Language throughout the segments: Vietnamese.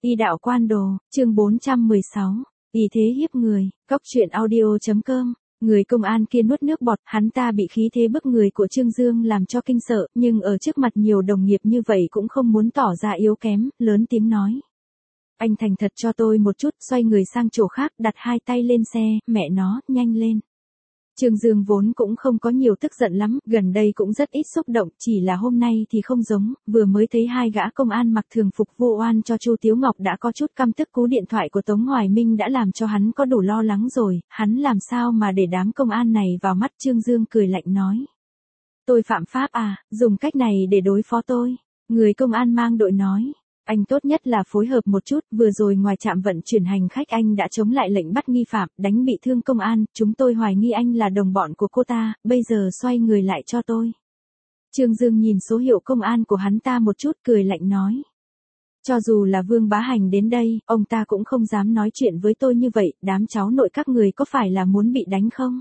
Y đạo quan đồ, chương 416, y thế hiếp người, cóc truyện audio.com. Người công an kia nuốt nước bọt, hắn ta bị khí thế bức người của Trương Dương làm cho kinh sợ, nhưng ở trước mặt nhiều đồng nghiệp như vậy cũng không muốn tỏ ra yếu kém, lớn tiếng nói. Anh thành thật cho tôi một chút, xoay người sang chỗ khác, đặt hai tay lên xe, mẹ nó, nhanh lên. Trương Dương vốn cũng không có nhiều tức giận lắm, gần đây cũng rất ít xúc động, chỉ là hôm nay thì không giống, vừa mới thấy hai gã công an mặc thường phục vu oan cho Chu Tiếu Ngọc đã có chút căm tức, cú điện thoại của Tống Hoài Minh đã làm cho hắn có đủ lo lắng rồi, hắn làm sao mà để đám công an này vào mắt. Trương Dương cười lạnh nói. Tôi phạm pháp à, dùng cách này để đối phó tôi. Người công an mang đội nói. Anh tốt nhất là phối hợp một chút, vừa rồi ngoài trạm vận chuyển hành khách anh đã chống lại lệnh bắt nghi phạm, đánh bị thương công an, chúng tôi hoài nghi anh là đồng bọn của cô ta, bây giờ xoay người lại cho tôi. Trương Dương nhìn số hiệu công an của hắn ta một chút, cười lạnh nói. Cho dù là Vương Bá Hành đến đây, ông ta cũng không dám nói chuyện với tôi như vậy, đám cháu nội các người có phải là muốn bị đánh không?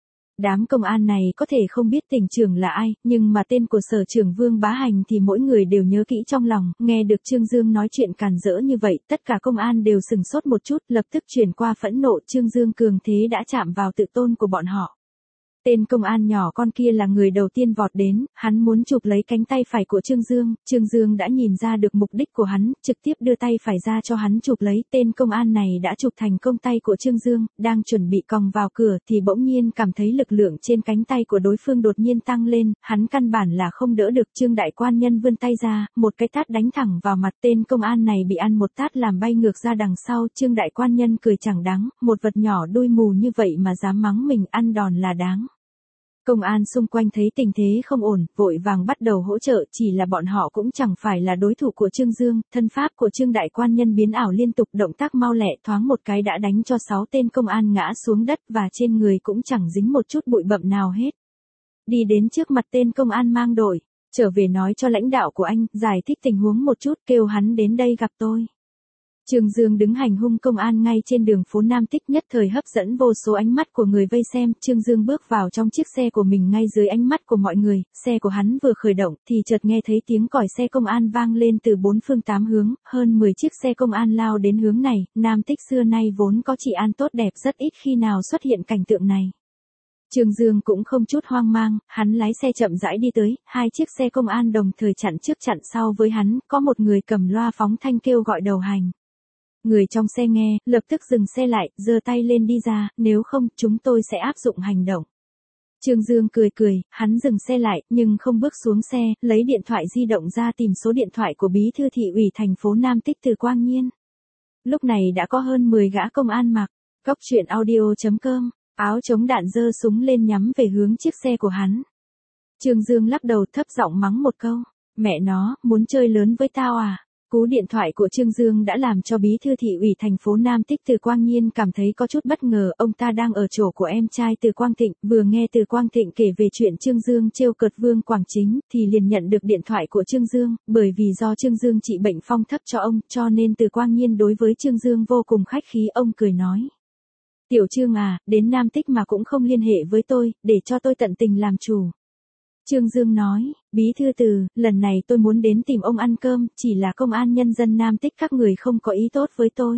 Đám công an này có thể không biết tỉnh trưởng là ai, nhưng mà tên của sở trưởng Vương Bá Hành thì mỗi người đều nhớ kỹ trong lòng. Nghe được Trương Dương nói chuyện càn rỡ như vậy, tất cả công an đều sừng sốt một chút, lập tức chuyển qua phẫn nộ. Trương Dương cường thế đã chạm vào tự tôn của bọn họ. Tên công an nhỏ con kia là người đầu tiên vọt đến, hắn muốn chụp lấy cánh tay phải của Trương Dương. Trương Dương đã nhìn ra được mục đích của hắn, trực tiếp đưa tay phải ra cho hắn chụp lấy. Tên công an này đã chụp thành công tay của Trương Dương, đang chuẩn bị còng vào cửa thì bỗng nhiên cảm thấy lực lượng trên cánh tay của đối phương đột nhiên tăng lên, hắn căn bản là không đỡ được. Trương đại quan nhân vươn tay ra, một cái tát đánh thẳng vào mặt tên công an này, bị ăn một tát làm bay ngược ra đằng sau. Trương đại quan nhân cười chẳng đáng, một vật nhỏ đuôi mù như vậy mà dám mắng mình, ăn đòn là đáng. Công an xung quanh thấy tình thế không ổn, vội vàng bắt đầu hỗ trợ, chỉ là bọn họ cũng chẳng phải là đối thủ của Trương Dương, thân pháp của Trương đại quan nhân biến ảo liên tục, động tác mau lẹ, thoáng một cái đã đánh cho 6 tên công an ngã xuống đất và trên người cũng chẳng dính một chút bụi bặm nào hết. Đi đến trước mặt tên công an mang đội, trở về nói cho lãnh đạo của anh, giải thích tình huống một chút, kêu hắn đến đây gặp tôi. Trương Dương đứng hành hung công an ngay trên đường phố Nam Tích, nhất thời hấp dẫn vô số ánh mắt của người vây xem. Trương Dương bước vào trong chiếc xe của mình ngay dưới ánh mắt của mọi người, xe của hắn vừa khởi động thì chợt nghe thấy tiếng còi xe công an vang lên từ 4 phương 8 hướng, hơn 10 chiếc xe công an lao đến hướng này. Nam Tích xưa nay vốn có trị an tốt đẹp, rất ít khi nào xuất hiện cảnh tượng này. Trương Dương cũng không chút hoang mang, hắn lái xe chậm rãi đi tới, hai chiếc xe công an đồng thời chặn trước chặn sau với hắn, có một người cầm loa phóng thanh kêu gọi đầu hành. Người trong xe nghe, lập tức dừng xe lại, giơ tay lên đi ra, nếu không, chúng tôi sẽ áp dụng hành động. Trương Dương cười cười, hắn dừng xe lại, nhưng không bước xuống xe, lấy điện thoại di động ra tìm số điện thoại của bí thư thị ủy thành phố Nam Tích Từ Quang Nhiên. Lúc này đã có hơn 10 gã công an mặc, cóc truyện audio.com, áo chống đạn giơ súng lên nhắm về hướng chiếc xe của hắn. Trương Dương lắc đầu thấp giọng mắng một câu, mẹ nó, muốn chơi lớn với tao à? Cú điện thoại của Trương Dương đã làm cho bí thư thị ủy thành phố Nam Tích Từ Quang Nhiên cảm thấy có chút bất ngờ, ông ta đang ở chỗ của em trai Từ Quang Thịnh, vừa nghe Từ Quang Thịnh kể về chuyện Trương Dương trêu cợt Vương Quảng Chính, thì liền nhận được điện thoại của Trương Dương, bởi vì do Trương Dương trị bệnh phong thấp cho ông, cho nên Từ Quang Nhiên đối với Trương Dương vô cùng khách khí. Ông cười nói. Tiểu Trương à, đến Nam Tích mà cũng không liên hệ với tôi, để cho tôi tận tình làm chủ. Trương Dương nói, bí thư Từ, lần này tôi muốn đến tìm ông ăn cơm, chỉ là công an nhân dân Nam Tích các người không có ý tốt với tôi.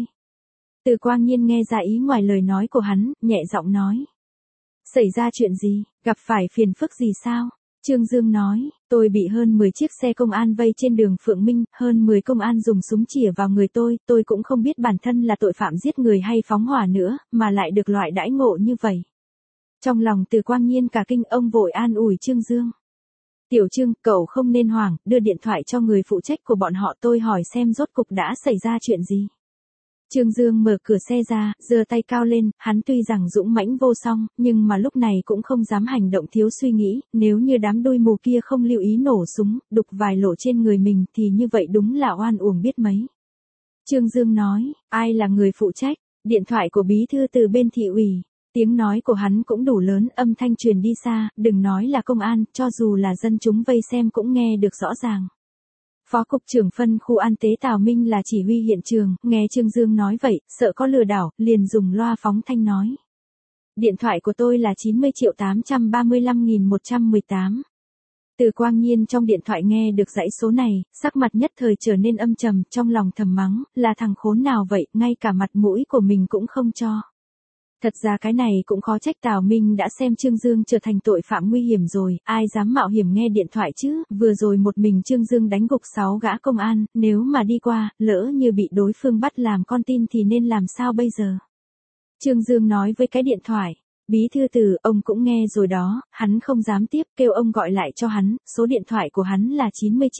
Từ Quang Nhiên nghe ra ý ngoài lời nói của hắn, nhẹ giọng nói. Xảy ra chuyện gì, gặp phải phiền phức gì sao? Trương Dương nói, tôi bị hơn 10 chiếc xe công an vây trên đường Phượng Minh, hơn 10 công an dùng súng chĩa vào người tôi cũng không biết bản thân là tội phạm giết người hay phóng hỏa nữa, mà lại được loại đãi ngộ như vậy. Trong lòng Từ Quang Nhiên cả kinh, ông vội an ủi Trương Dương. Tiểu Trương, cậu không nên hoảng, đưa điện thoại cho người phụ trách của bọn họ, tôi hỏi xem rốt cục đã xảy ra chuyện gì. Trương Dương mở cửa xe ra, giơ tay cao lên, hắn tuy rằng dũng mãnh vô song, nhưng mà lúc này cũng không dám hành động thiếu suy nghĩ, nếu như đám đuôi mù kia không lưu ý nổ súng, đục vài lỗ trên người mình thì như vậy đúng là oan uổng biết mấy. Trương Dương nói, ai là người phụ trách? Điện thoại của bí thư Từ bên thị ủy. Tiếng nói của hắn cũng đủ lớn, âm thanh truyền đi xa, đừng nói là công an, cho dù là dân chúng vây xem cũng nghe được rõ ràng. Phó cục trưởng phân khu an tế Tào Minh là chỉ huy hiện trường, nghe Trương Dương nói vậy, sợ có lừa đảo, liền dùng loa phóng thanh nói. Điện thoại của tôi là 90.835.118. Từ Quang Nhiên trong điện thoại nghe được dãy số này, sắc mặt nhất thời trở nên âm trầm, trong lòng thầm mắng, là thằng khốn nào vậy, ngay cả mặt mũi của mình cũng không cho. Thật ra cái này cũng khó trách Tào Minh đã xem Trương Dương trở thành tội phạm nguy hiểm rồi, ai dám mạo hiểm nghe điện thoại chứ, vừa rồi một mình Trương Dương đánh gục 6 gã công an, nếu mà đi qua, lỡ như bị đối phương bắt làm con tin thì nên làm sao bây giờ. Trương Dương nói với cái điện thoại. Bí thư Từ, ông cũng nghe rồi đó, hắn không dám tiếp, kêu ông gọi lại cho hắn, số điện thoại của hắn là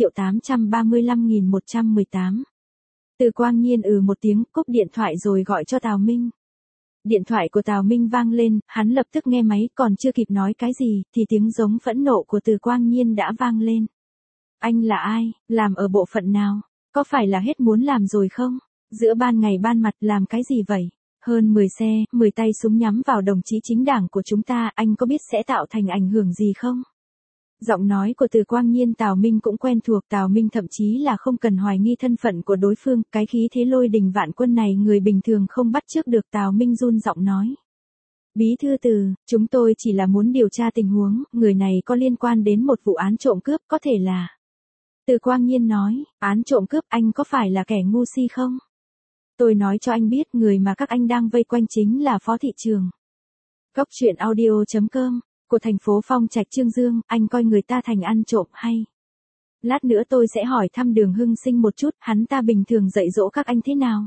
90.835.118. Từ Quang Nhiên một tiếng, cúp điện thoại rồi gọi cho Tào Minh. Điện thoại của Tào Minh vang lên, hắn lập tức nghe máy, còn chưa kịp nói cái gì, thì tiếng giống phẫn nộ của Từ Quang Nhiên đã vang lên. Anh là ai, làm ở bộ phận nào, có phải là hết muốn làm rồi không? Giữa ban ngày ban mặt làm cái gì vậy? Hơn 10 xe, 10 tay súng nhắm vào đồng chí chính đảng của chúng ta, anh có biết sẽ tạo thành ảnh hưởng gì không? Giọng nói của Từ Quang Nhiên Tào Minh cũng quen thuộc, Tào Minh thậm chí là không cần hoài nghi thân phận của đối phương, cái khí thế lôi đình vạn quân này người bình thường không bắt chước được. Tào Minh run giọng nói. Bí thư Từ, chúng tôi chỉ là muốn điều tra tình huống, người này có liên quan đến một vụ án trộm cướp, có thể là. Từ Quang Nhiên nói, án trộm cướp, anh có phải là kẻ ngu si không? Tôi nói cho anh biết, người mà các anh đang vây quanh chính là Phó thị trưởng. Góc truyện audio.com, của thành phố Phong Trạch Trương Dương, anh coi người ta thành ăn trộm hay? Lát nữa tôi sẽ hỏi thăm Đường Hưng Sinh một chút, hắn ta bình thường dạy dỗ các anh thế nào?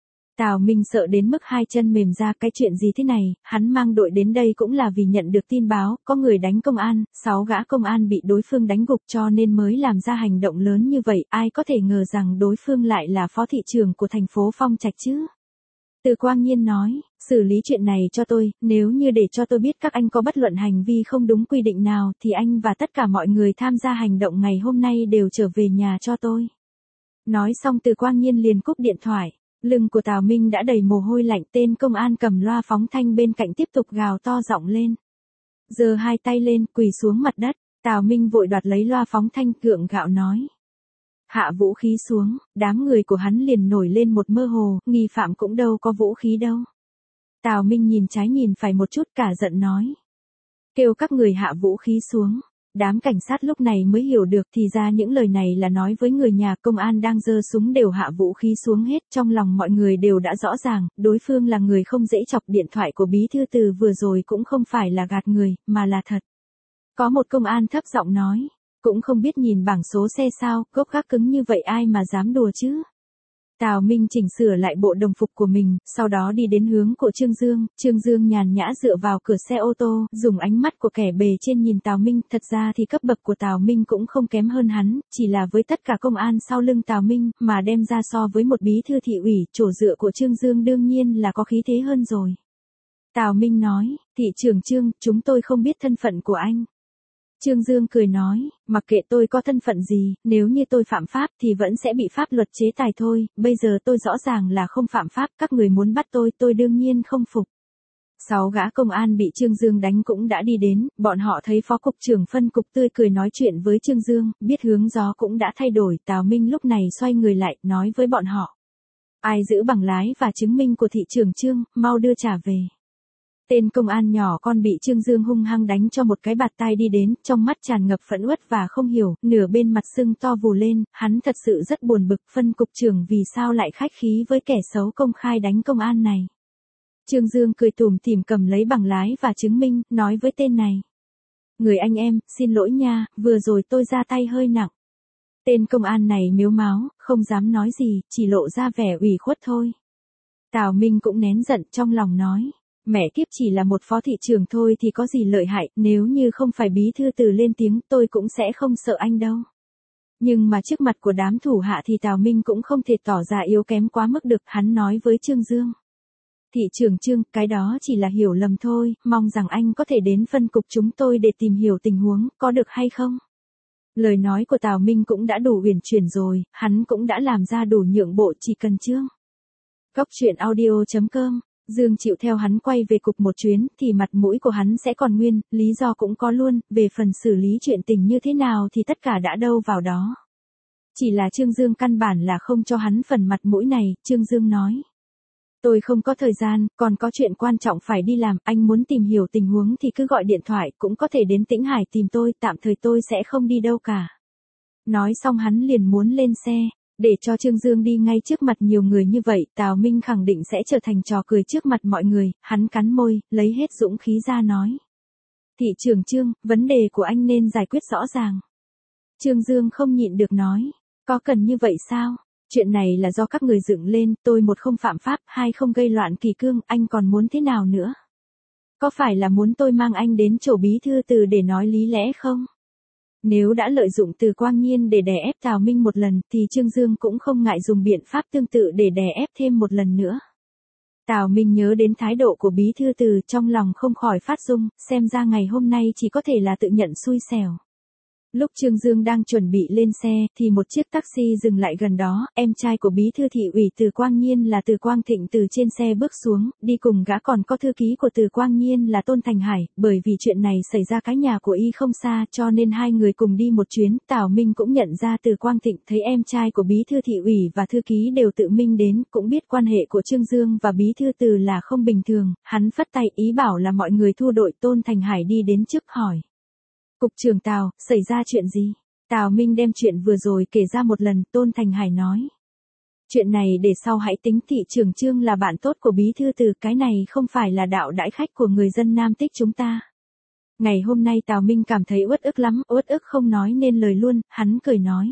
Tào Minh sợ đến mức hai chân mềm ra, cái chuyện gì thế này, hắn mang đội đến đây cũng là vì nhận được tin báo, có người đánh công an, 6 gã công an bị đối phương đánh gục cho nên mới làm ra hành động lớn như vậy, ai có thể ngờ rằng đối phương lại là phó thị trưởng của thành phố Phong Trạch chứ? Từ Quang Nhiên nói, xử lý chuyện này cho tôi, nếu như để cho tôi biết các anh có bất luận hành vi không đúng quy định nào thì anh và tất cả mọi người tham gia hành động ngày hôm nay đều trở về nhà cho tôi. Nói xong Từ Quang Nhiên liền cúp điện thoại. Lưng của Tào Minh đã đầy mồ hôi lạnh, tên công an cầm loa phóng thanh bên cạnh tiếp tục gào to giọng lên. Giơ hai tay lên, quỳ xuống mặt đất, Tào Minh vội đoạt lấy loa phóng thanh, gượng gạo nói. Hạ vũ khí xuống, đám người của hắn liền nổi lên một mơ hồ, nghi phạm cũng đâu có vũ khí đâu. Tào Minh nhìn trái nhìn phải một chút cả giận nói. Kêu các người hạ vũ khí xuống. Đám cảnh sát lúc này mới hiểu được thì ra những lời này là nói với người nhà công an đang giơ súng đều hạ vũ khí xuống hết. Trong lòng mọi người đều đã rõ ràng, đối phương là người không dễ chọc. Điện thoại của bí thư Từ vừa rồi cũng không phải là gạt người, mà là thật. Có một công an thấp giọng nói, cũng không biết nhìn bảng số xe sao, gốc gác cứng như vậy ai mà dám đùa chứ. Tào Minh chỉnh sửa lại bộ đồng phục của mình, sau đó đi đến hướng của Trương Dương. Trương Dương nhàn nhã dựa vào cửa xe ô tô, dùng ánh mắt của kẻ bề trên nhìn Tào Minh. Thật ra thì cấp bậc của Tào Minh cũng không kém hơn hắn, chỉ là với tất cả công an sau lưng Tào Minh, mà đem ra so với một bí thư thị ủy, chỗ dựa của Trương Dương đương nhiên là có khí thế hơn rồi. Tào Minh nói, thị trưởng Trương, chúng tôi không biết thân phận của anh. Trương Dương cười nói, mặc kệ tôi có thân phận gì, nếu như tôi phạm pháp thì vẫn sẽ bị pháp luật chế tài thôi, bây giờ tôi rõ ràng là không phạm pháp, các người muốn bắt tôi đương nhiên không phục. 6 gã công an bị Trương Dương đánh cũng đã đi đến, bọn họ thấy phó cục trưởng phân cục tươi cười nói chuyện với Trương Dương, biết hướng gió cũng đã thay đổi. Tào Minh lúc này xoay người lại, nói với bọn họ. Ai giữ bằng lái và chứng minh của thị trưởng Trương, mau đưa trả về. Tên công an nhỏ con bị Trương Dương hung hăng đánh cho một cái bạt tai đi đến, trong mắt tràn ngập phẫn uất và không hiểu, nửa bên mặt sưng to vù lên, hắn thật sự rất buồn bực. Phân cục trưởng vì sao lại khách khí với kẻ xấu công khai đánh công an này. Trương Dương cười tủm tỉm cầm lấy bằng lái và chứng minh, nói với tên này. Người anh em, xin lỗi nha, vừa rồi tôi ra tay hơi nặng. Tên công an này mếu máo, không dám nói gì, chỉ lộ ra vẻ ủy khuất thôi. Tào Minh cũng nén giận trong lòng nói. Mẹ kiếp, chỉ là một phó thị trưởng thôi thì có gì lợi hại, nếu như không phải bí thư Từ lên tiếng tôi cũng sẽ không sợ anh đâu. Nhưng mà trước mặt của đám thủ hạ thì Tào Minh cũng không thể tỏ ra yếu kém quá mức được, hắn nói với Trương Dương. Thị trưởng Trương, cái đó chỉ là hiểu lầm thôi, mong rằng anh có thể đến phân cục chúng tôi để tìm hiểu tình huống, có được hay không? Lời nói của Tào Minh cũng đã đủ uyển chuyển rồi, hắn cũng đã làm ra đủ nhượng bộ, chỉ cần Trương. Góc truyện audio.com, Dương chịu theo hắn quay về cục một chuyến thì mặt mũi của hắn sẽ còn nguyên, lý do cũng có luôn, về phần xử lý chuyện tình như thế nào thì tất cả đã đâu vào đó. Chỉ là Trương Dương căn bản là không cho hắn phần mặt mũi này. Trương Dương nói. Tôi không có thời gian, còn có chuyện quan trọng phải đi làm, anh muốn tìm hiểu tình huống thì cứ gọi điện thoại, cũng có thể đến Tĩnh Hải tìm tôi, tạm thời tôi sẽ không đi đâu cả. Nói xong hắn liền muốn lên xe, để cho Trương Dương đi ngay trước mặt nhiều người như vậy, Tào Minh khẳng định sẽ trở thành trò cười trước mặt mọi người, hắn cắn môi, lấy hết dũng khí ra nói. Thị trưởng Trương, vấn đề của anh nên giải quyết rõ ràng. Trương Dương không nhịn được nói, có cần như vậy sao? Chuyện này là do các người dựng lên, tôi một không phạm pháp, hai không gây loạn kỷ cương, anh còn muốn thế nào nữa? Có phải là muốn tôi mang anh đến chỗ bí thư từ để nói lý lẽ không? Nếu đã lợi dụng Từ Quang Nhiên để đè ép Tào Minh một lần thì Trương Dương cũng không ngại dùng biện pháp tương tự để đè ép thêm một lần nữa. Tào Minh nhớ đến thái độ của bí thư Từ, trong lòng không khỏi phát rung, xem ra ngày hôm nay chỉ có thể là tự nhận xui xẻo. Lúc Trương Dương đang chuẩn bị lên xe, thì một chiếc taxi dừng lại gần đó, em trai của bí thư thị ủy Từ Quang Nhiên là Từ Quang Thịnh từ trên xe bước xuống, đi cùng gã còn có thư ký của Từ Quang Nhiên là Tôn Thành Hải, bởi vì chuyện này xảy ra cái nhà của y không xa cho nên hai người cùng đi một chuyến, Tào Minh cũng nhận ra Từ Quang Thịnh thấy em trai của bí thư thị ủy và thư ký đều tự mình đến, cũng biết quan hệ của Trương Dương và bí thư Từ là không bình thường, hắn phất tay ý bảo là mọi người thu đội. Tôn Thành Hải đi đến trước hỏi. Cục trưởng Tào, xảy ra chuyện gì? Tào Minh đem chuyện vừa rồi kể ra một lần, Tôn Thành Hải nói. Chuyện này để sau hãy tính, thị trưởng Trương là bạn tốt của bí thư Từ, cái này không phải là đạo đãi khách của người dân Nam Tích chúng ta. Ngày hôm nay Tào Minh cảm thấy uất ức lắm, uất ức không nói nên lời luôn, hắn cười nói.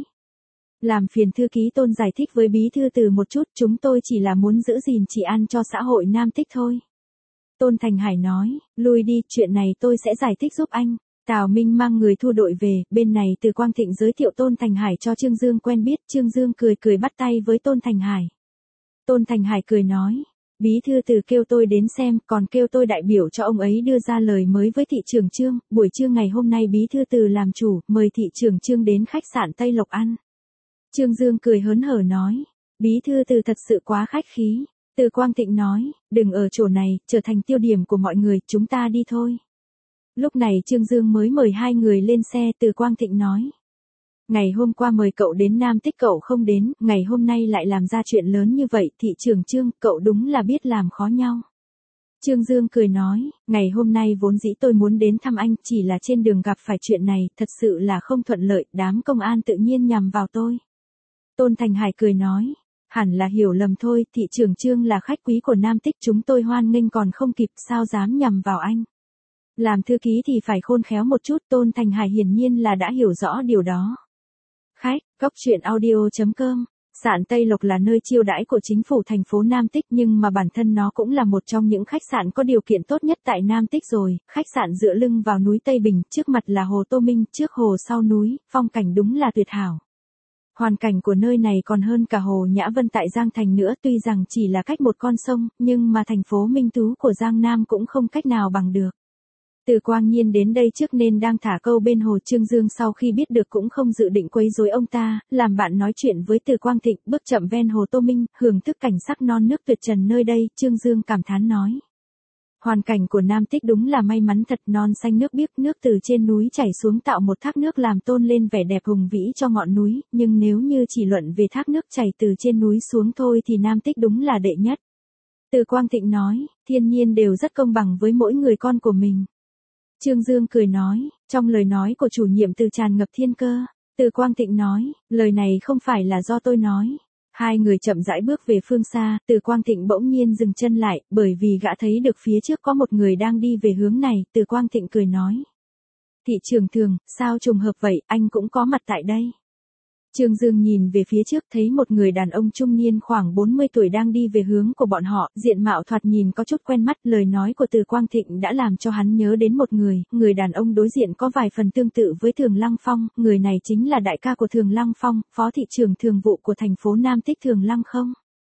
Làm phiền thư ký Tôn giải thích với bí thư Từ một chút, chúng tôi chỉ là muốn giữ gìn trị an cho xã hội Nam Tích thôi. Tôn Thành Hải nói, lui đi, chuyện này tôi sẽ giải thích giúp anh. Tào Minh mang người thu đội về, bên này Từ Quang Thịnh giới thiệu Tôn Thành Hải cho Trương Dương quen biết, Trương Dương cười cười bắt tay với Tôn Thành Hải. Tôn Thành Hải cười nói, bí thư Từ kêu tôi đến xem, còn kêu tôi đại biểu cho ông ấy đưa ra lời mới với thị trưởng Trương, buổi trưa ngày hôm nay bí thư Từ làm chủ, mời thị trưởng Trương đến khách sạn Tây Lộc ăn. Trương Dương cười hớn hở nói, bí thư Từ thật sự quá khách khí. Từ Quang Thịnh nói, đừng ở chỗ này, trở thành tiêu điểm của mọi người, chúng ta đi thôi. Lúc này Trương Dương mới mời hai người lên xe, Từ Quang Thịnh nói. Ngày hôm qua mời cậu đến Nam Tích cậu không đến, ngày hôm nay lại làm ra chuyện lớn như vậy, thị trưởng Trương, cậu đúng là biết làm khó nhau. Trương Dương cười nói, ngày hôm nay vốn dĩ tôi muốn đến thăm anh, chỉ là trên đường gặp phải chuyện này, thật sự là không thuận lợi, đám công an tự nhiên nhằm vào tôi. Tôn Thành Hải cười nói, hẳn là hiểu lầm thôi, thị trưởng Trương là khách quý của Nam Tích chúng tôi hoan nghênh còn không kịp, sao dám nhằm vào anh. Làm thư ký thì phải khôn khéo một chút, Tôn Thành Hải hiển nhiên là đã hiểu rõ điều đó. Khách, góc truyện audio.com. Sạn Tây Lộc là nơi chiêu đãi của chính phủ thành phố Nam Tích nhưng mà bản thân nó cũng là một trong những khách sạn có điều kiện tốt nhất tại Nam Tích rồi, khách sạn dựa lưng vào núi Tây Bình, trước mặt là hồ Tô Minh, trước hồ sau núi, phong cảnh đúng là tuyệt hảo. Hoàn cảnh của nơi này còn hơn cả hồ Nhã Vân tại Giang Thành nữa, tuy rằng chỉ là cách một con sông, nhưng mà thành phố Minh Tú của Giang Nam cũng không cách nào bằng được. Từ Quang Nhiên đến đây trước nên đang thả câu bên hồ. Trương Dương sau khi biết được cũng không dự định quấy rối ông ta, làm bạn nói chuyện với Từ Quang Thịnh, bước chậm ven hồ Tô Minh, hưởng thức cảnh sắc non nước tuyệt trần nơi đây, Trương Dương cảm thán nói. Hoàn cảnh của Nam Tích đúng là may mắn thật, non xanh nước biếc, nước từ trên núi chảy xuống tạo một thác nước làm tôn lên vẻ đẹp hùng vĩ cho ngọn núi, nhưng nếu như chỉ luận về thác nước chảy từ trên núi xuống thôi thì Nam Tích đúng là đệ nhất. Từ Quang Thịnh nói, thiên nhiên đều rất công bằng với mỗi người con của mình. Trương Dương cười nói, trong lời nói của chủ nhiệm Từ tràn ngập thiên cơ. Từ Quang Thịnh nói, lời này không phải là do tôi nói. Hai người chậm rãi bước về phương xa, Từ Quang Thịnh bỗng nhiên dừng chân lại, bởi vì gã thấy được phía trước có một người đang đi về hướng này, Từ Quang Thịnh cười nói. Thị trưởng Thường, sao trùng hợp vậy, anh cũng có mặt tại đây. Trương Dương nhìn về phía trước thấy một người đàn ông trung niên khoảng 40 tuổi đang đi về hướng của bọn họ, diện mạo thoạt nhìn có chút quen mắt, lời nói của Từ Quang Thịnh đã làm cho hắn nhớ đến một người đàn ông đối diện có vài phần tương tự với Thường Lăng Phong, người này chính là đại ca của Thường Lăng Phong, phó thị trưởng thường vụ của thành phố Nam Tích Thường Lăng không.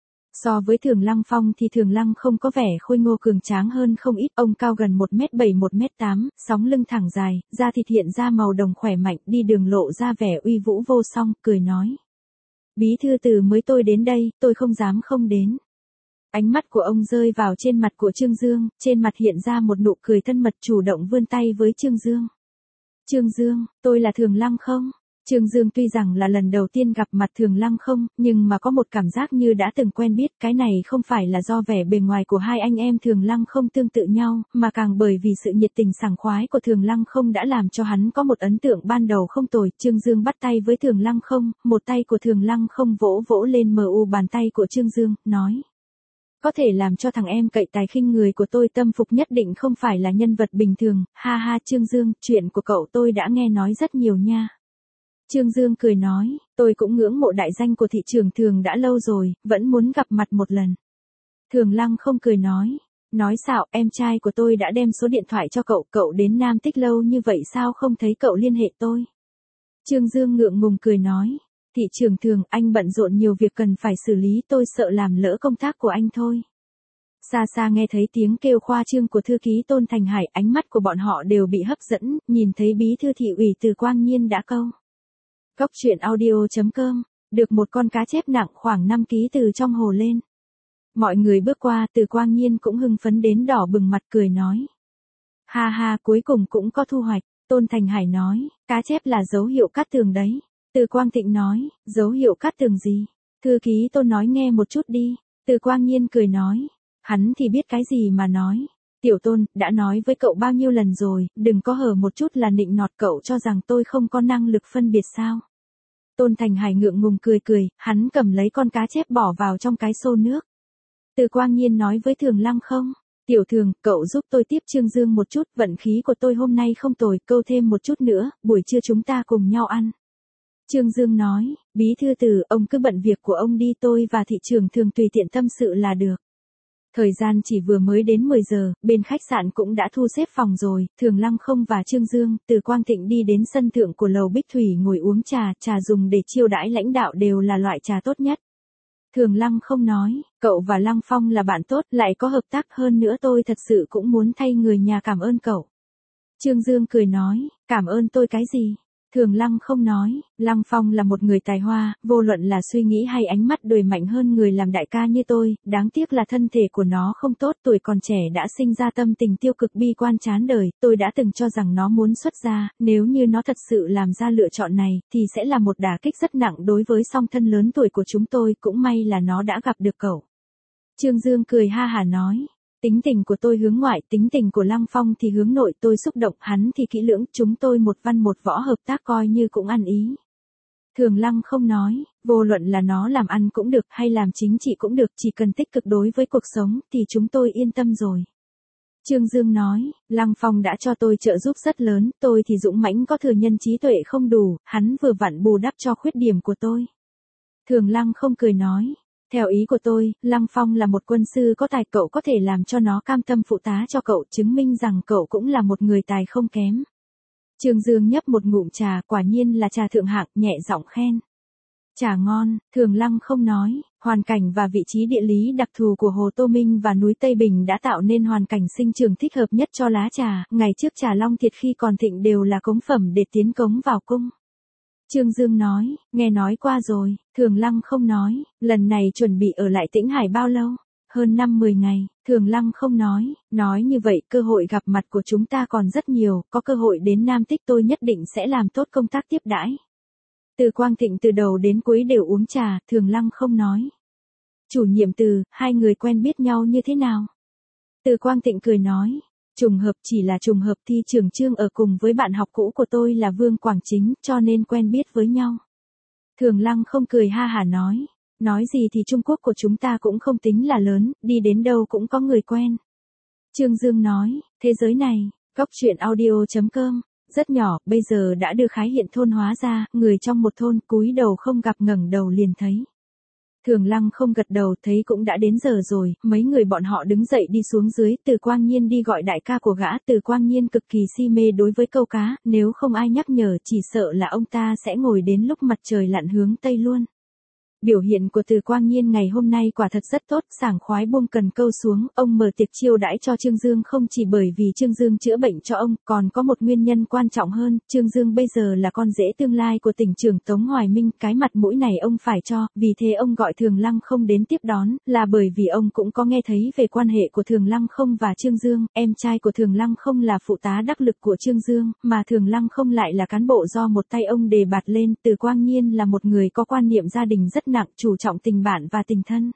So với Thường Lăng Phong thì Thường Lăng không có vẻ khôi ngô cường tráng hơn không ít, ông cao gần 1m7 1m8, sóng lưng thẳng dài, da thịt hiện ra màu đồng khỏe mạnh, đi đường lộ ra vẻ uy vũ vô song, cười nói. Bí thư Từ mới tôi đến đây, tôi không dám không đến. Ánh mắt của ông rơi vào trên mặt của Trương Dương, trên mặt hiện ra một nụ cười thân mật chủ động vươn tay với Trương Dương. Trương Dương, tôi là Thường Lăng không? Trương Dương tuy rằng là lần đầu tiên gặp mặt Thường Lăng không, nhưng mà có một cảm giác như đã từng quen biết, cái này không phải là do vẻ bề ngoài của hai anh em Thường Lăng không tương tự nhau, mà càng bởi vì sự nhiệt tình sảng khoái của Thường Lăng không đã làm cho hắn có một ấn tượng ban đầu không tồi. Trương Dương bắt tay với Thường Lăng không, một tay của Thường Lăng không vỗ vỗ lên mu bàn tay của Trương Dương, nói. Có thể làm cho thằng em cậy tài khinh người của tôi tâm phục nhất định không phải là nhân vật bình thường, ha ha Trương Dương, chuyện của cậu tôi đã nghe nói rất nhiều nha. Trương Dương cười nói, tôi cũng ngưỡng mộ đại danh của thị trường Thường đã lâu rồi, vẫn muốn gặp mặt một lần. Thường Lăng không cười nói xạo, em trai của tôi đã đem số điện thoại cho cậu, cậu đến Nam Tích lâu như vậy sao không thấy cậu liên hệ tôi. Trương Dương ngượng ngùng cười nói, thị trường Thường anh bận rộn nhiều việc cần phải xử lý, tôi sợ làm lỡ công tác của anh thôi. Xa xa nghe thấy tiếng kêu khoa trương của thư ký Tôn Thành Hải, ánh mắt của bọn họ đều bị hấp dẫn, nhìn thấy bí thư thị ủy Từ Quang Nhiên đã câu. Góc truyện audio.com, được một con cá chép nặng khoảng 5 kg từ trong hồ lên. Mọi người bước qua, Từ Quang Nhiên cũng hưng phấn đến đỏ bừng mặt cười nói. Ha ha, cuối cùng cũng có thu hoạch. Tôn Thành Hải nói, cá chép là dấu hiệu cát tường đấy. Từ Quang Thịnh nói, dấu hiệu cát tường gì? Thư ký Tôn nói nghe một chút đi. Từ Quang Nhiên cười nói, hắn thì biết cái gì mà nói. Tiểu Tôn, đã nói với cậu bao nhiêu lần rồi, đừng có hở một chút là nịnh nọt, cậu cho rằng tôi không có năng lực phân biệt sao. Tôn Thành Hải ngượng ngùng cười, hắn cầm lấy con cá chép bỏ vào trong cái xô nước. Từ Quang Nhiên nói với Thường Lăng không, Tiểu Thường, cậu giúp tôi tiếp Trương Dương một chút, vận khí của tôi hôm nay không tồi, câu thêm một chút nữa, buổi trưa chúng ta cùng nhau ăn. Trương Dương nói, bí thư Từ, ông cứ bận việc của ông đi, tôi và thị trường Thường tùy tiện tâm sự là được. Thời gian chỉ vừa mới đến 10 giờ, bên khách sạn cũng đã thu xếp phòng rồi, Thường Lăng không và Trương Dương, Từ Quang Thịnh đi đến sân thượng của lầu Bích Thủy ngồi uống trà dùng để chiêu đãi lãnh đạo đều là loại trà tốt nhất. Thường Lăng không nói, cậu và Lăng Phong là bạn tốt, lại có hợp tác hơn nữa, tôi thật sự cũng muốn thay người nhà cảm ơn cậu. Trương Dương cười nói, cảm ơn tôi cái gì? Thường Lăng không nói, Lăng Phong là một người tài hoa, vô luận là suy nghĩ hay ánh mắt đều mạnh hơn người làm đại ca như tôi, đáng tiếc là thân thể của nó không tốt, tuổi còn trẻ đã sinh ra tâm tình tiêu cực bi quan chán đời, tôi đã từng cho rằng nó muốn xuất gia, nếu như nó thật sự làm ra lựa chọn này, thì sẽ là một đả kích rất nặng đối với song thân lớn tuổi của chúng tôi, cũng may là nó đã gặp được cậu. Trương Dương cười ha hả nói. Tính tình của tôi hướng ngoại, tính tình của Lăng Phong thì hướng nội, tôi xúc động, hắn thì kỹ lưỡng, chúng tôi một văn một võ hợp tác coi như cũng ăn ý. Thường Lăng không nói, vô luận là nó làm ăn cũng được hay làm chính trị cũng được, chỉ cần tích cực đối với cuộc sống thì chúng tôi yên tâm rồi. Trương Dương nói, Lăng Phong đã cho tôi trợ giúp rất lớn, tôi thì dũng mãnh có thừa nhân trí tuệ không đủ, hắn vừa vặn bù đắp cho khuyết điểm của tôi. Thường Lăng không cười nói. Theo ý của tôi, Lăng Phong là một quân sư có tài, cậu có thể làm cho nó cam tâm phụ tá cho cậu, chứng minh rằng cậu cũng là một người tài không kém. Trương Dương nhấp một ngụm trà, quả nhiên là trà thượng hạng, nhẹ giọng khen. Trà ngon, Thường Lăng không nói, hoàn cảnh và vị trí địa lý đặc thù của Hồ Tô Minh và núi Tây Bình đã tạo nên hoàn cảnh sinh trưởng thích hợp nhất cho lá trà, ngày trước trà Long Thiệt khi còn thịnh đều là cống phẩm để tiến cống vào cung. Trương Dương nói, nghe nói qua rồi. Thường Lăng không nói, lần này chuẩn bị ở lại Tĩnh Hải bao lâu? Hơn 5-10 ngày, Thường Lăng không nói như vậy cơ hội gặp mặt của chúng ta còn rất nhiều, có cơ hội đến Nam Tích tôi nhất định sẽ làm tốt công tác tiếp đãi. Từ Quang Thịnh từ đầu đến cuối đều uống trà, Thường Lăng không nói. Chủ nhiệm Từ, hai người quen biết nhau như thế nào? Từ Quang Thịnh cười nói. Trùng hợp, chỉ là trùng hợp, thi trường Trương ở cùng với bạn học cũ của tôi là Vương Quảng Chính, cho nên quen biết với nhau. Thường Lăng không cười ha hả nói gì thì Trung Quốc của chúng ta cũng không tính là lớn, đi đến đâu cũng có người quen. Trương Dương nói, thế giới này, góc truyện audio.com, rất nhỏ, bây giờ đã đưa khái hiện thôn hóa ra, người trong một thôn cúi đầu không gặp ngẩng đầu liền thấy. Thường Lăng không gật đầu, thấy cũng đã đến giờ rồi, mấy người bọn họ đứng dậy đi xuống dưới, Từ Quang Nhiên đi gọi đại ca của gã, Từ Quang Nhiên cực kỳ si mê đối với câu cá, nếu không ai nhắc nhở chỉ sợ là ông ta sẽ ngồi đến lúc mặt trời lặn hướng Tây luôn. Biểu hiện của Từ Quang Nhiên ngày hôm nay quả thật rất tốt, sảng khoái buông cần câu xuống, ông mở tiệc chiêu đãi cho Trương Dương không chỉ bởi vì Trương Dương chữa bệnh cho ông, còn có một nguyên nhân quan trọng hơn, Trương Dương bây giờ là con rể tương lai của tỉnh trưởng Tống Hoài Minh, cái mặt mũi này ông phải cho, vì thế ông gọi Thường Lăng không đến tiếp đón, là bởi vì ông cũng có nghe thấy về quan hệ của Thường Lăng không và Trương Dương, em trai của Thường Lăng không là phụ tá đắc lực của Trương Dương, mà Thường Lăng không lại là cán bộ do một tay ông đề bạt lên, Từ Quang Nhiên là một người có quan niệm gia đình rất nặng, chú trọng tình bạn và tình thân.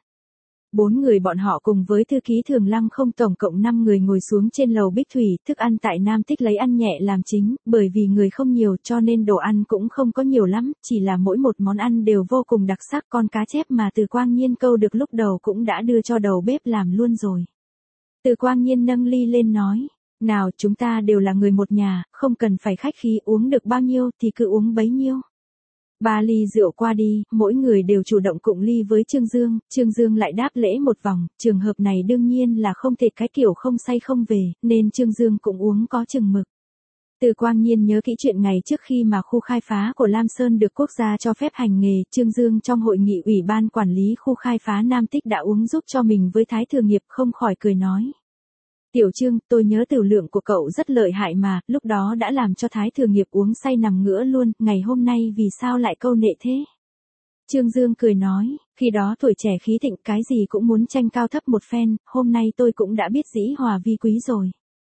4 người bọn họ cùng với thư ký Thường Lăng không tổng cộng 5 người ngồi xuống trên lầu Bích Thủy, thức ăn tại Nam Tích lấy ăn nhẹ làm chính, bởi vì người không nhiều cho nên đồ ăn cũng không có nhiều lắm, chỉ là mỗi một món ăn đều vô cùng đặc sắc, con cá chép mà Từ Quang Nhiên câu được lúc đầu cũng đã đưa cho đầu bếp làm luôn rồi. Từ Quang Nhiên nâng ly lên nói, nào chúng ta đều là người một nhà, không cần phải khách khí, uống được bao nhiêu thì cứ uống bấy nhiêu. 3 ly rượu qua đi, mỗi người đều chủ động cụng ly với Trương Dương lại đáp lễ một vòng, trường hợp này đương nhiên là không thể cái kiểu không say không về, nên Trương Dương cũng uống có chừng mực. Từ Quang Nhiên nhớ kỹ chuyện ngày trước khi mà khu khai phá của Lam Sơn được quốc gia cho phép hành nghề, Trương Dương trong hội nghị ủy ban quản lý khu khai phá Nam Tích đã uống giúp cho mình với Thái Thừa Nghiệp, không khỏi cười nói. Tiểu Trương, tôi nhớ tiểu lượng của cậu rất lợi hại mà, lúc đó đã làm cho Thái Thừa Nghiệp uống say nằm ngửa luôn, ngày hôm nay vì sao lại câu nệ thế? Trương Dương cười nói, khi đó tuổi trẻ khí thịnh, cái gì cũng muốn tranh cao thấp một phen, hôm nay tôi cũng đã biết dĩ hòa vi quý rồi.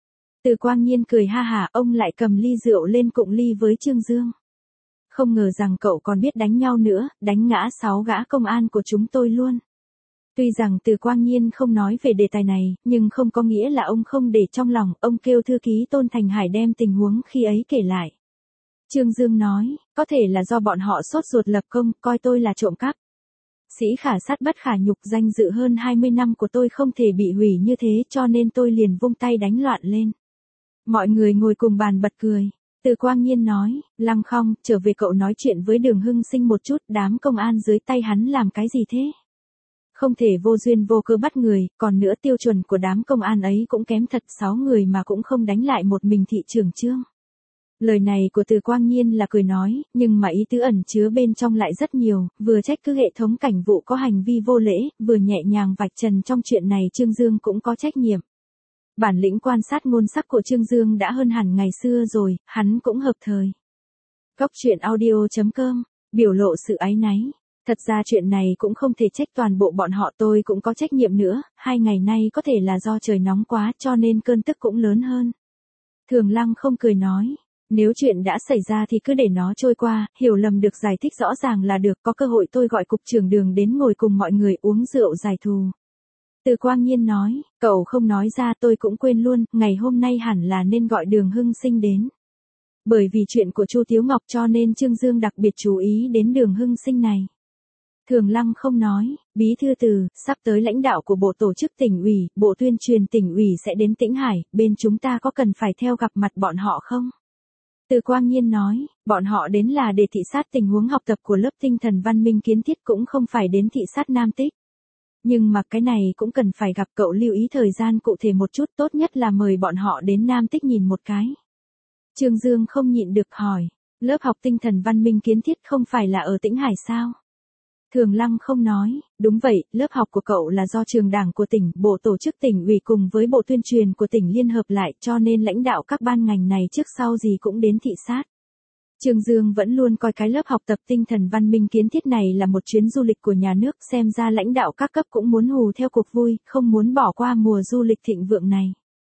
Từ Quang Nhiên cười ha hả, ông lại cầm ly rượu lên cụng ly với Trương Dương. Không ngờ rằng cậu còn biết đánh nhau nữa, đánh ngã 6 gã công an của chúng tôi luôn. Tuy rằng Từ Quang Nhiên không nói về đề tài này, nhưng không có nghĩa là ông không để trong lòng, ông kêu thư ký Tôn Thành Hải đem tình huống khi ấy kể lại. Trương Dương nói, có thể là do bọn họ sốt ruột lập công, coi tôi là trộm cắp. Sĩ khả sát bất khả nhục, danh dự hơn 20 năm của tôi không thể bị hủy như thế, cho nên tôi liền vung tay đánh loạn lên. Mọi người ngồi cùng bàn bật cười. Từ Quang Nhiên nói, Lăng Không, trở về cậu nói chuyện với Đường Hưng Sinh một chút, đám công an dưới tay hắn làm cái gì thế? Không thể vô duyên vô cớ bắt người, còn nữa tiêu chuẩn của đám công an ấy cũng kém thật, 6 người mà cũng không đánh lại một mình thị trưởng Trương. Lời này của Từ Quang Nhiên là cười nói, nhưng mà ý tứ ẩn chứa bên trong lại rất nhiều, vừa trách cứ hệ thống cảnh vụ có hành vi vô lễ, vừa nhẹ nhàng vạch trần trong chuyện này Trương Dương cũng có trách nhiệm. Bản lĩnh quan sát ngôn sắc của Trương Dương đã hơn hẳn ngày xưa rồi, hắn cũng hợp thời. Góc truyện audio.com, biểu lộ sự áy náy. Thật ra chuyện này cũng không thể trách toàn bộ bọn họ, tôi cũng có trách nhiệm nữa, 2 ngày nay có thể là do trời nóng quá cho nên cơn tức cũng lớn hơn. Thường Lăng không cười nói, nếu chuyện đã xảy ra thì cứ để nó trôi qua, hiểu lầm được giải thích rõ ràng là được, có cơ hội tôi gọi cục trưởng Đường đến ngồi cùng mọi người uống rượu giải thù. Từ Quang Nhiên nói, cậu không nói ra tôi cũng quên luôn, ngày hôm nay hẳn là nên gọi Đường Hưng Sinh đến. Bởi vì chuyện của Chu Tiếu Ngọc cho nên Trương Dương đặc biệt chú ý đến Đường Hưng Sinh này. Thường Lăng không nói, bí thư Từ, sắp tới lãnh đạo của bộ tổ chức tỉnh ủy, bộ tuyên truyền tỉnh ủy sẽ đến Tĩnh Hải, bên chúng ta có cần phải theo gặp mặt bọn họ không? Từ Quang Nhiên nói, bọn họ đến là để thị sát tình huống học tập của lớp tinh thần văn minh kiến thiết, cũng không phải đến thị sát Nam Tích. Nhưng mà cái này cũng cần phải gặp, cậu lưu ý thời gian cụ thể một chút, tốt nhất là mời bọn họ đến Nam Tích nhìn một cái. Trương Dương không nhịn được hỏi, lớp học tinh thần văn minh kiến thiết không phải là ở Tĩnh Hải sao? Thường Lăng không nói, đúng vậy, lớp học của cậu là do trường đảng của tỉnh, bộ tổ chức tỉnh ủy cùng với bộ tuyên truyền của tỉnh liên hợp lại, cho nên lãnh đạo các ban ngành này trước sau gì cũng đến thị sát. Trương Dương vẫn luôn coi cái lớp học tập tinh thần văn minh kiến thiết này là một chuyến du lịch của nhà nước, xem ra lãnh đạo các cấp cũng muốn hù theo cuộc vui, không muốn bỏ qua mùa du lịch thịnh vượng này.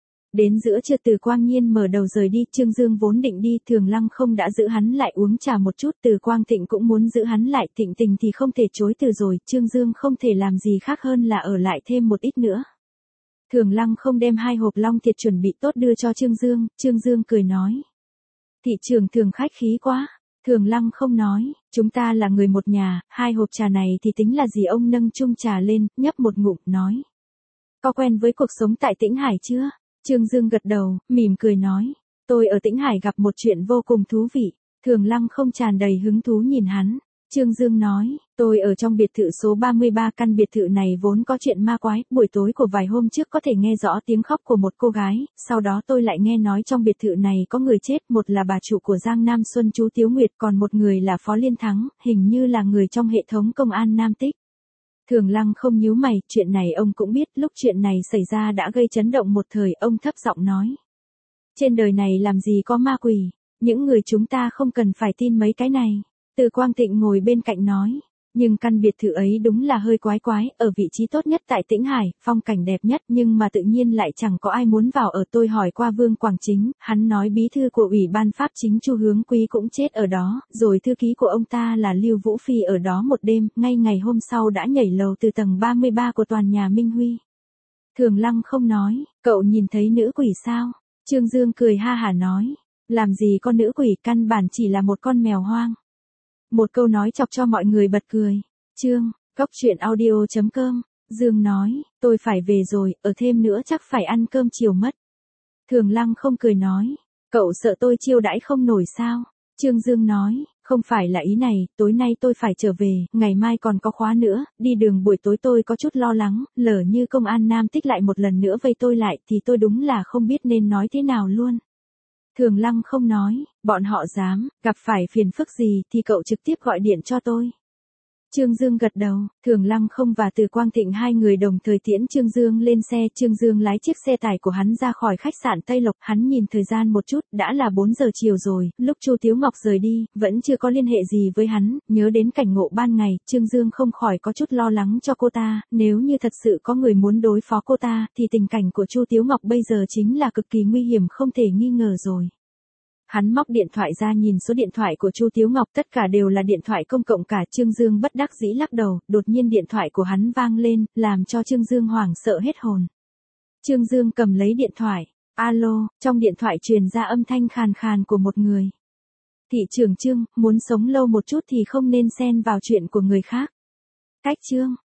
Đến giữa trưa Từ Quang Nhiên mở đầu rời đi, Trương Dương vốn định đi, Thường Lăng không đã giữ hắn lại uống trà một chút, Từ Quang Thịnh cũng muốn giữ hắn lại, Thịnh Tình thì không thể chối từ rồi, Trương Dương không thể làm gì khác hơn là ở lại thêm một ít nữa. Thường Lăng không đem 2 hộp long thiệt chuẩn bị tốt đưa cho Trương Dương cười nói. Thị trưởng Thường khách khí quá. Thường Lăng không nói, chúng ta là người một nhà, 2 hộp trà này thì tính là gì? Ông nâng chung trà lên, nhấp một ngụm, nói. Có quen với cuộc sống tại Tĩnh Hải chưa? Trương Dương gật đầu, mỉm cười nói, tôi ở Tĩnh Hải gặp một chuyện vô cùng thú vị. Thường Lăng không tràn đầy hứng thú nhìn hắn. Trương Dương nói, tôi ở trong biệt thự số 33, căn biệt thự này vốn có chuyện ma quái, buổi tối của vài hôm trước có thể nghe rõ tiếng khóc của một cô gái, sau đó tôi lại nghe nói trong biệt thự này có người chết, một là bà chủ của Giang Nam Xuân chú Tiếu Nguyệt, còn một người là Phó Liên Thắng, hình như là người trong hệ thống công an Nam Tích. Thường Lăng không nhíu mày, chuyện này ông cũng biết, lúc chuyện này xảy ra đã gây chấn động một thời, ông thấp giọng nói. Trên đời này làm gì có ma quỷ, những người chúng ta không cần phải tin mấy cái này. Từ Quang Thịnh ngồi bên cạnh nói, nhưng căn biệt thự ấy đúng là hơi quái quái, ở vị trí tốt nhất tại Tĩnh Hải, phong cảnh đẹp nhất nhưng mà tự nhiên lại chẳng có ai muốn vào ở. Tôi hỏi qua Vương Quảng Chính, hắn nói bí thư của Ủy ban Pháp chính Chu Hướng Quý cũng chết ở đó, rồi thư ký của ông ta là Lưu Vũ Phi ở đó một đêm, ngay ngày hôm sau đã nhảy lầu từ tầng 33 của tòa nhà Minh Huy. Thường Lăng không nói, cậu nhìn thấy nữ quỷ sao? Trương Dương cười ha hả nói, làm gì có nữ quỷ, căn bản chỉ là một con mèo hoang. Một câu nói chọc cho mọi người bật cười. Góc truyện audio.com, Dương nói, tôi phải về rồi, ở thêm nữa chắc phải ăn cơm chiều mất. Thường Lăng không cười nói, cậu sợ tôi chiêu đãi không nổi sao? Trương Dương nói, không phải là ý này, tối nay tôi phải trở về, ngày mai còn có khóa nữa, đi đường buổi tối tôi có chút lo lắng, lỡ như công an Nam Tích lại một lần nữa vây tôi lại thì tôi đúng là không biết nên nói thế nào luôn. Thường Lăng không nói, bọn họ dám, gặp phải phiền phức gì thì cậu trực tiếp gọi điện cho tôi. Trương Dương gật đầu, Thường Lăng không và Từ Quang Thịnh hai người đồng thời tiễn Trương Dương lên xe. Trương Dương lái chiếc xe tải của hắn ra khỏi khách sạn Tây Lộc, hắn nhìn thời gian một chút, đã là 4 giờ chiều rồi, lúc Chu Tiếu Ngọc rời đi, vẫn chưa có liên hệ gì với hắn, nhớ đến cảnh ngộ ban ngày, Trương Dương không khỏi có chút lo lắng cho cô ta, nếu như thật sự có người muốn đối phó cô ta, thì tình cảnh của Chu Tiếu Ngọc bây giờ chính là cực kỳ nguy hiểm không thể nghi ngờ rồi. Hắn móc điện thoại ra nhìn số điện thoại của Chu Tiếu Ngọc, tất cả đều là điện thoại công cộng cả. Trương Dương bất đắc dĩ lắc đầu, đột nhiên điện thoại của hắn vang lên, làm cho Trương Dương hoảng sợ hết hồn. Trương Dương cầm lấy điện thoại, alo, trong điện thoại truyền ra âm thanh khàn khàn của một người. Thị trưởng Trương, muốn sống lâu một chút thì không nên xen vào chuyện của người khác. Cách Trương.